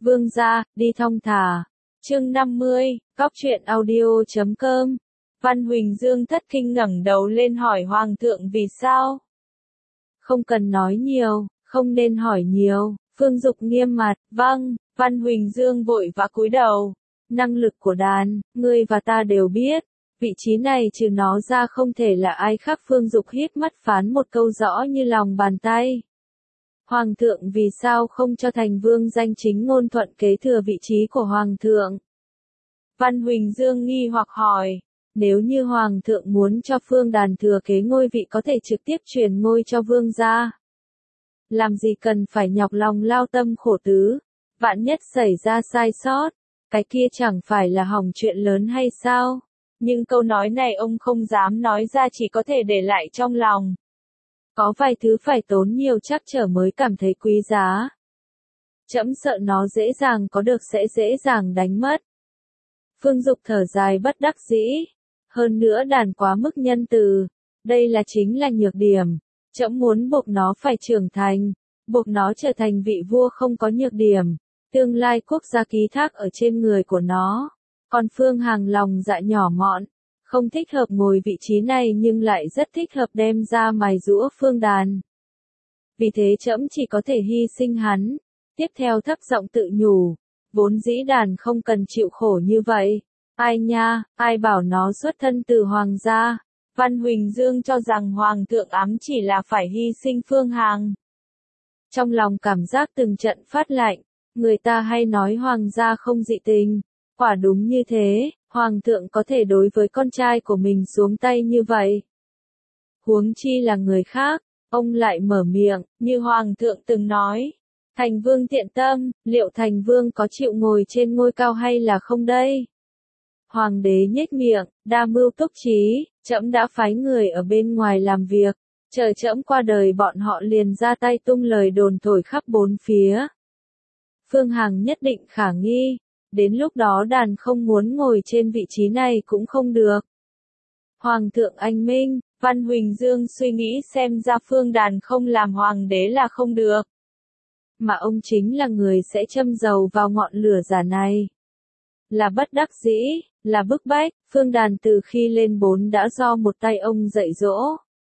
Vương gia, đi thong thả. Chương 50, Cóc truyện audio.com. Văn Huỳnh Dương thất kinh ngẩng đầu lên hỏi Hoàng thượng vì sao? Không cần nói nhiều, không nên hỏi nhiều. Phương Dục nghiêm mặt, vâng. Văn Huỳnh Dương vội vã cúi đầu. Năng lực của đàn, ngươi và ta đều biết. Vị trí này trừ nó ra không thể là ai khác. Phương Dục hít mắt phán một câu rõ như lòng bàn tay. Hoàng thượng vì sao không cho Thành Vương danh chính ngôn thuận kế thừa vị trí của Hoàng thượng? Văn Huỳnh Dương nghi hoặc hỏi, nếu như Hoàng thượng muốn cho Phương Đàn thừa kế ngôi vị có thể trực tiếp truyền ngôi cho Vương gia. Làm gì cần phải nhọc lòng lao tâm khổ tứ, vạn nhất xảy ra sai sót, cái kia chẳng phải là hỏng chuyện lớn hay sao? Nhưng câu nói này ông không dám nói ra, chỉ có thể để lại trong lòng. Có vài thứ phải tốn nhiều trắc trở mới cảm thấy quý giá. Trẫm sợ nó dễ dàng có được sẽ dễ dàng đánh mất. Phương Dục thở dài bất đắc dĩ. Hơn nữa đàn quá mức nhân từ. Đây chính là nhược điểm. Trẫm muốn buộc nó phải trưởng thành. Buộc nó trở thành vị vua không có nhược điểm. Tương lai quốc gia ký thác ở trên người của nó. Còn Phương Hằng lòng dạ nhỏ mọn. Không thích hợp ngồi vị trí này nhưng lại rất thích hợp đem ra mài giũa Phương Đàn. Vì thế trẫm chỉ có thể hy sinh hắn. Tiếp theo thấp giọng tự nhủ. Vốn dĩ Đàn không cần chịu khổ như vậy. Ai nha, ai bảo nó xuất thân từ hoàng gia. Văn Huỳnh Dương cho rằng Hoàng thượng ám chỉ là phải hy sinh Phương Hằng. Trong lòng cảm giác từng trận phát lạnh. Người ta hay nói hoàng gia không dị tình. Quả đúng như thế. Hoàng thượng có thể đối với con trai của mình xuống tay như vậy. Huống chi là người khác, ông lại mở miệng, như Hoàng thượng từng nói. Thành Vương thiện tâm, liệu Thành Vương có chịu ngồi trên ngôi cao hay là không đây? Hoàng đế nhếch miệng, đa mưu túc trí, trẫm đã phái người ở bên ngoài làm việc. Chờ trẫm qua đời bọn họ liền ra tay tung lời đồn thổi khắp bốn phía. Phương Hằng nhất định khả nghi. Đến lúc đó Đàn không muốn ngồi trên vị trí này cũng không được. Hoàng thượng anh minh, Văn Huỳnh Dương suy nghĩ xem ra Phương Đàn không làm hoàng đế là không được. Mà ông chính là người sẽ châm dầu vào ngọn lửa giả này. Là bất đắc dĩ, là bức bách, Phương Đàn từ khi lên 4 đã do một tay ông dạy dỗ.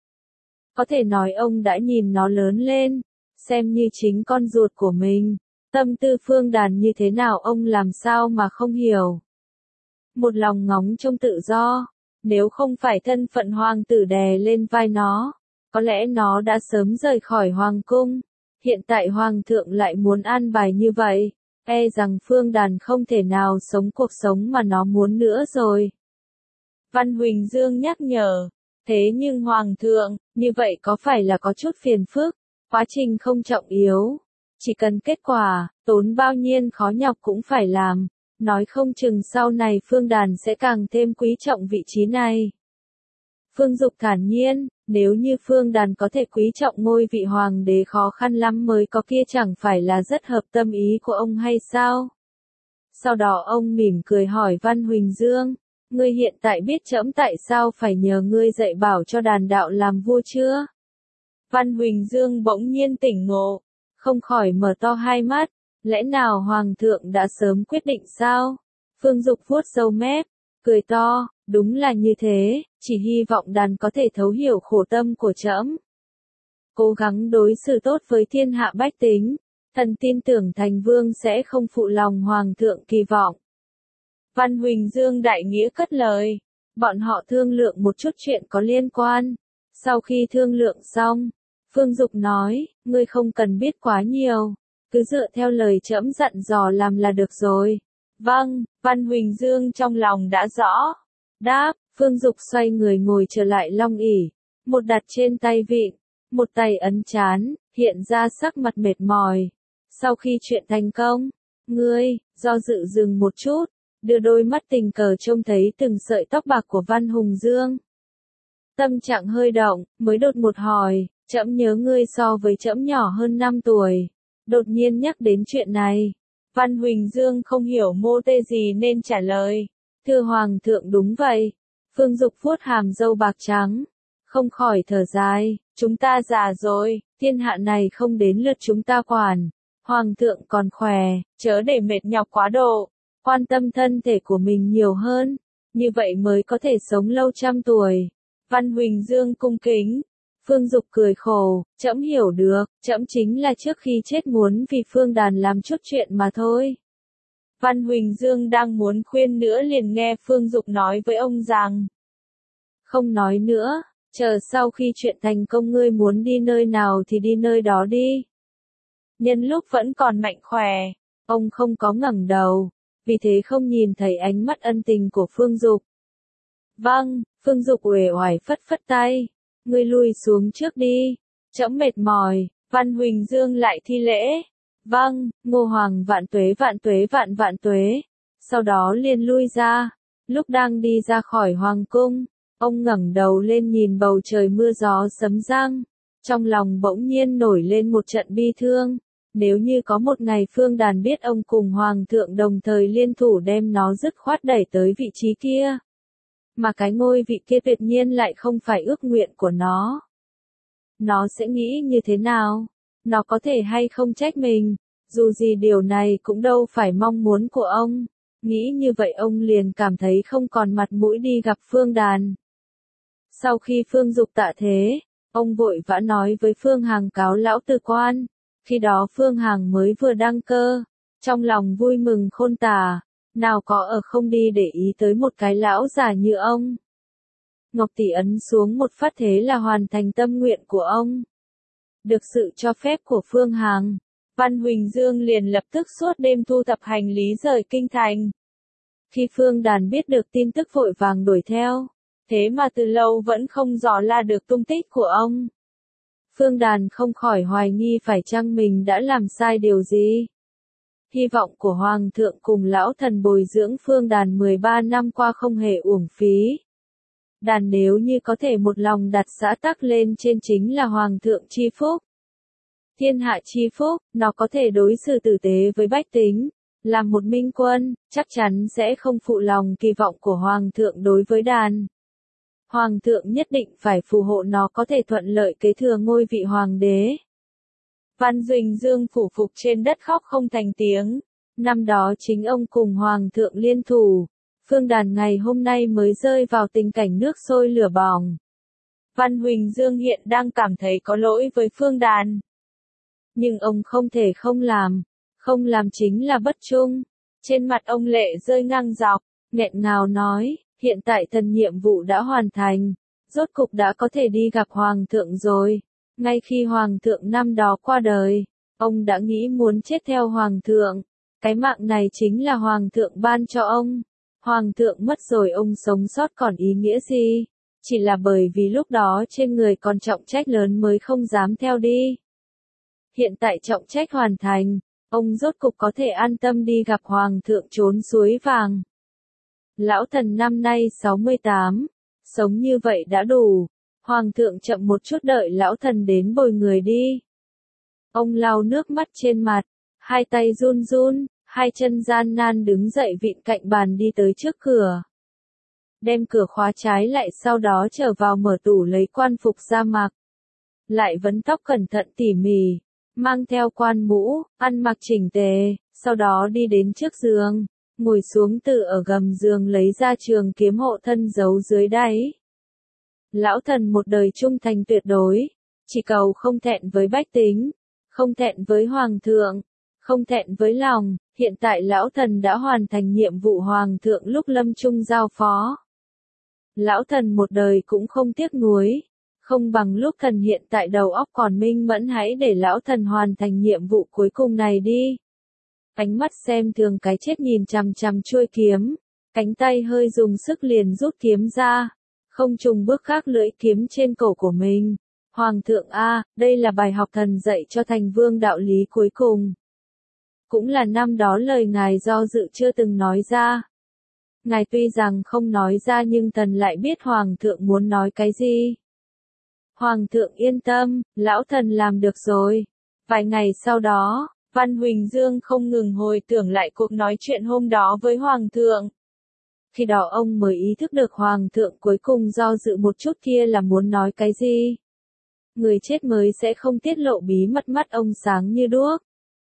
Có thể nói ông đã nhìn nó lớn lên, xem như chính con ruột của mình. Tâm tư Phương Đàn như thế nào ông làm sao mà không hiểu. Một lòng ngóng trông tự do, nếu không phải thân phận hoàng tử đè lên vai nó, có lẽ nó đã sớm rời khỏi hoàng cung. Hiện tại hoàng thượng lại muốn an bài như vậy, e rằng Phương Đàn không thể nào sống cuộc sống mà nó muốn nữa rồi. Văn Huỳnh Dương nhắc nhở, thế nhưng hoàng thượng, như vậy có phải là có chút phiền phức, quá trình không trọng yếu. Chỉ cần kết quả, tốn bao nhiêu khó nhọc cũng phải làm, nói không chừng sau này Phương Đàn sẽ càng thêm quý trọng vị trí này. Phương Dục thản nhiên, nếu như Phương Đàn có thể quý trọng ngôi vị hoàng đế khó khăn lắm mới có kia chẳng phải là rất hợp tâm ý của ông hay sao? Sau đó ông mỉm cười hỏi Văn Huỳnh Dương, ngươi hiện tại biết trẫm tại sao phải nhờ ngươi dạy bảo cho Đàn đạo làm vua chưa? Văn Huỳnh Dương bỗng nhiên tỉnh ngộ. Không khỏi mở to hai mắt, lẽ nào Hoàng thượng đã sớm quyết định sao? Phương Dục vuốt râu mép, cười to, đúng là như thế, chỉ hy vọng Đàn có thể thấu hiểu khổ tâm của trẫm. Cố gắng đối xử tốt với thiên hạ bách tính, thần tin tưởng Thành Vương sẽ không phụ lòng Hoàng thượng kỳ vọng. Văn Huỳnh Dương đại nghĩa cất lời, bọn họ thương lượng một chút chuyện có liên quan. Sau khi thương lượng xong, Phương Dục nói, ngươi không cần biết quá nhiều, cứ dựa theo lời trẫm dặn dò làm là được rồi. Vâng, Văn Huỳnh Dương trong lòng đã rõ. Đáp, Phương Dục xoay người ngồi trở lại long ỷ, một đặt trên tay vịn, một tay ấn trán, hiện ra sắc mặt mệt mỏi. Sau khi chuyện thành công, ngươi, do dự dừng một chút, đưa đôi mắt tình cờ trông thấy từng sợi tóc bạc của Văn Huỳnh Dương. Tâm trạng hơi động, mới đột một hỏi. Trẫm nhớ ngươi so với trẫm nhỏ hơn 5 tuổi. Đột nhiên nhắc đến chuyện này. Văn Huỳnh Dương không hiểu mô tê gì nên trả lời. Thưa Hoàng thượng đúng vậy. Phương Dục vuốt hàm râu bạc trắng. Không khỏi thở dài. Chúng ta già rồi, thiên hạ này không đến lượt chúng ta quản. Hoàng thượng còn khỏe, chớ để mệt nhọc quá độ, quan tâm thân thể của mình nhiều hơn, như vậy mới có thể sống lâu trăm tuổi. Văn Huỳnh Dương cung kính. Phương Dục cười khổ, trẫm hiểu được, trẫm chính là trước khi chết muốn vì Phương Đàn làm chút chuyện mà thôi. Văn Huỳnh Dương đang muốn khuyên nữa liền nghe Phương Dục nói với ông rằng, không nói nữa, chờ sau khi chuyện thành công ngươi muốn đi nơi nào thì đi nơi đó đi. Nhân lúc vẫn còn mạnh khỏe, ông không có ngẩng đầu, vì thế không nhìn thấy ánh mắt ân tình của Phương Dục. Vâng, Phương Dục uể oải phất phất tay, ngươi lui xuống trước đi, trẫm mệt mỏi. Văn Huỳnh Dương lại thi lễ. Vâng, Ngô Hoàng vạn tuế vạn vạn tuế. Sau đó liền lui ra. Lúc đang đi ra khỏi Hoàng cung, ông ngẩng đầu lên nhìn bầu trời mưa gió sấm giăng. Trong lòng bỗng nhiên nổi lên một trận bi thương. Nếu như có một ngày Phương Đàn biết ông cùng Hoàng thượng đồng thời liên thủ đem nó dứt khoát đẩy tới vị trí kia. Mà cái ngôi vị kia tuyệt nhiên lại không phải ước nguyện của nó. Nó sẽ nghĩ như thế nào? Nó có thể hay không trách mình? Dù gì điều này cũng đâu phải mong muốn của ông. Nghĩ như vậy ông liền cảm thấy không còn mặt mũi đi gặp Phương Đàn. Sau khi Phương Dục tạ thế, ông vội vã nói với Phương Hằng cáo lão từ quan. Khi đó Phương Hằng mới vừa đăng cơ, trong lòng vui mừng khôn tả, nào có ở không đi để ý tới một cái lão già như ông. Ngọc tỷ ấn xuống một phát thế là hoàn thành tâm nguyện của ông. Được sự cho phép của Phương Hằng, Văn Huỳnh Dương liền lập tức suốt đêm thu thập hành lý rời kinh thành. Khi Phương Đàn biết được tin tức vội vàng đuổi theo, thế mà từ lâu vẫn không dò la được tung tích của ông. Phương Đàn không khỏi hoài nghi phải chăng mình đã làm sai điều gì. Hy vọng của Hoàng thượng cùng lão thần bồi dưỡng Phương Đàn 13 năm qua không hề uổng phí. Đàn nếu như có thể một lòng đặt xã tắc lên trên chính là Hoàng thượng chi phúc. Thiên hạ chi phúc, nó có thể đối xử tử tế với bách tính. Làm một minh quân, chắc chắn sẽ không phụ lòng kỳ vọng của Hoàng thượng đối với đàn. Hoàng thượng nhất định phải phù hộ nó có thể thuận lợi kế thừa ngôi vị hoàng đế. Văn Huỳnh Dương phủ phục trên đất khóc không thành tiếng. Năm đó chính ông cùng Hoàng thượng liên thủ. Phương Đàn ngày hôm nay mới rơi vào tình cảnh nước sôi lửa bỏng. Văn Huỳnh Dương hiện đang cảm thấy có lỗi với Phương Đàn. Nhưng ông không thể không làm chính là bất trung. Trên mặt ông lệ rơi ngang dọc, nghẹn ngào nói, hiện tại thần nhiệm vụ đã hoàn thành, rốt cục đã có thể đi gặp Hoàng thượng rồi. Ngay khi Hoàng thượng năm đó qua đời, ông đã nghĩ muốn chết theo Hoàng thượng. Cái mạng này chính là Hoàng thượng ban cho ông. Hoàng thượng mất rồi ông sống sót còn ý nghĩa gì? Chỉ là bởi vì lúc đó trên người còn trọng trách lớn mới không dám theo đi. Hiện tại trọng trách hoàn thành, ông rốt cục có thể an tâm đi gặp Hoàng thượng trốn suối vàng. Lão thần năm nay 68, sống như vậy đã đủ. Hoàng thượng chậm một chút đợi lão thần đến bồi người đi. Ông lau nước mắt trên mặt, hai tay run run, hai chân gian nan đứng dậy vịn cạnh bàn đi tới trước cửa. Đem cửa khóa trái lại sau đó trở vào mở tủ lấy quan phục ra mặc. Lại vấn tóc cẩn thận tỉ mỉ, mang theo quan mũ, ăn mặc chỉnh tề, sau đó đi đến trước giường, ngồi xuống tự ở gầm giường lấy ra trường kiếm hộ thân giấu dưới đáy. Lão thần một đời trung thành tuyệt đối, chỉ cầu không thẹn với bách tính, không thẹn với Hoàng thượng, không thẹn với lòng. Hiện tại lão thần đã hoàn thành nhiệm vụ Hoàng thượng lúc lâm chung giao phó. Lão thần một đời cũng không tiếc nuối, không bằng lúc thần hiện tại đầu óc còn minh mẫn, hãy để lão thần hoàn thành nhiệm vụ cuối cùng này đi. Ánh mắt xem thường cái chết nhìn chằm chằm chuôi kiếm, cánh tay hơi dùng sức liền rút kiếm ra, không trùng bước khác lưỡi kiếm trên cổ của mình. Hoàng thượng a, đây là bài học thần dạy cho thành vương đạo lý cuối cùng. Cũng là năm đó lời ngài do dự chưa từng nói ra. Ngài tuy rằng không nói ra nhưng thần lại biết Hoàng thượng muốn nói cái gì. Hoàng thượng yên tâm, lão thần làm được rồi. Vài ngày sau đó, Văn Huỳnh Dương không ngừng hồi tưởng lại cuộc nói chuyện hôm đó với Hoàng thượng. Khi đó ông mới ý thức được Hoàng thượng cuối cùng do dự một chút kia là muốn nói cái gì. Người chết mới sẽ không tiết lộ bí mật, mắt ông sáng như đuốc.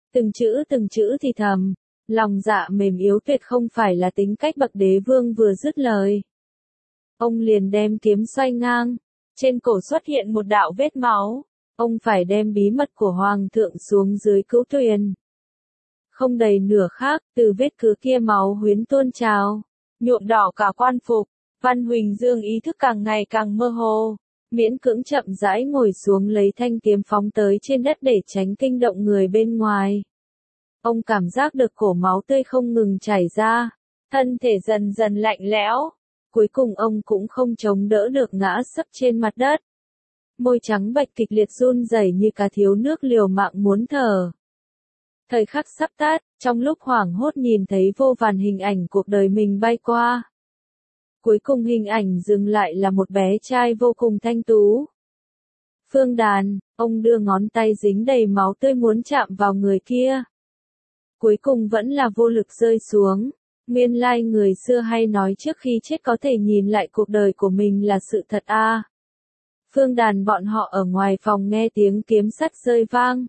từng chữ thì thầm, lòng dạ mềm yếu tuyệt không phải là tính cách bậc đế vương. Vừa dứt lời, ông liền đem kiếm xoay ngang, trên cổ xuất hiện một đạo vết máu, ông phải đem bí mật của hoàng thượng xuống dưới cửu tuyền. Không đầy nửa khắc, từ vết cứ kia máu huyến tuôn trào, nhuộm đỏ cả quan phục. Văn Huỳnh Dương ý thức càng ngày càng mơ hồ, miễn cưỡng chậm rãi ngồi xuống lấy thanh kiếm phóng tới trên đất để tránh kinh động người bên ngoài. Ông cảm giác được cổ máu tươi không ngừng chảy ra, thân thể dần dần lạnh lẽo, cuối cùng ông cũng không chống đỡ được ngã sấp trên mặt đất. Môi trắng bệch kịch liệt run rẩy như cá thiếu nước liều mạng muốn thở. Thời khắc sắp tắt, trong lúc hoảng hốt nhìn thấy vô vàn hình ảnh cuộc đời mình bay qua. Cuối cùng hình ảnh dừng lại là một bé trai vô cùng thanh tú. Phương Đàn, ông đưa ngón tay dính đầy máu tươi muốn chạm vào người kia. Cuối cùng vẫn là vô lực rơi xuống. Nguyên lai người xưa hay nói trước khi chết có thể nhìn lại cuộc đời của mình là sự thật a. Phương Đàn bọn họ ở ngoài phòng nghe tiếng kiếm sắt rơi vang.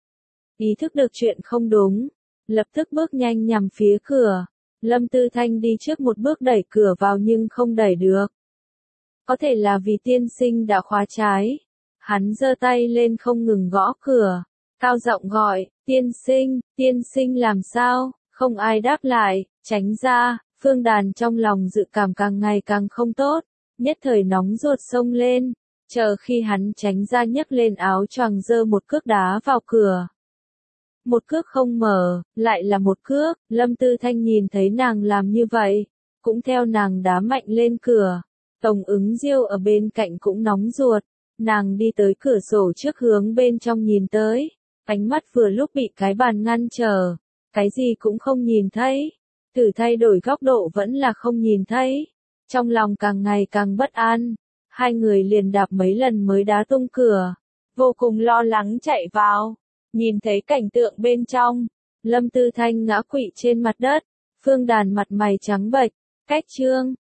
Ý thức được chuyện không đúng, lập tức bước nhanh nhằm phía cửa. Lâm Tư Thanh đi trước một bước đẩy cửa vào nhưng không đẩy được. Có thể là vì tiên sinh đã khóa trái. Hắn giơ tay lên không ngừng gõ cửa, cao giọng gọi, tiên sinh làm sao, không ai đáp lại, tránh ra. Phương Đàn trong lòng dự cảm càng ngày càng không tốt, nhất thời nóng ruột xông lên, chờ khi hắn tránh ra nhấc lên áo choàng giơ một cước đá vào cửa. Một cước không mở, lại là một cước. Lâm Tư Thanh nhìn thấy nàng làm như vậy, cũng theo nàng đá mạnh lên cửa. Tổng Ứng Diêu ở bên cạnh cũng nóng ruột, nàng đi tới cửa sổ trước hướng bên trong nhìn tới, ánh mắt vừa lúc bị cái bàn ngăn trở, cái gì cũng không nhìn thấy. Thử thay đổi góc độ vẫn là không nhìn thấy, trong lòng càng ngày càng bất an, hai người liền đạp mấy lần mới đá tung cửa, vô cùng lo lắng chạy vào. Nhìn thấy cảnh tượng bên trong, Lâm Tư Thanh ngã quỵ trên mặt đất, Phương Đàn mặt mày trắng bệch, cách chương.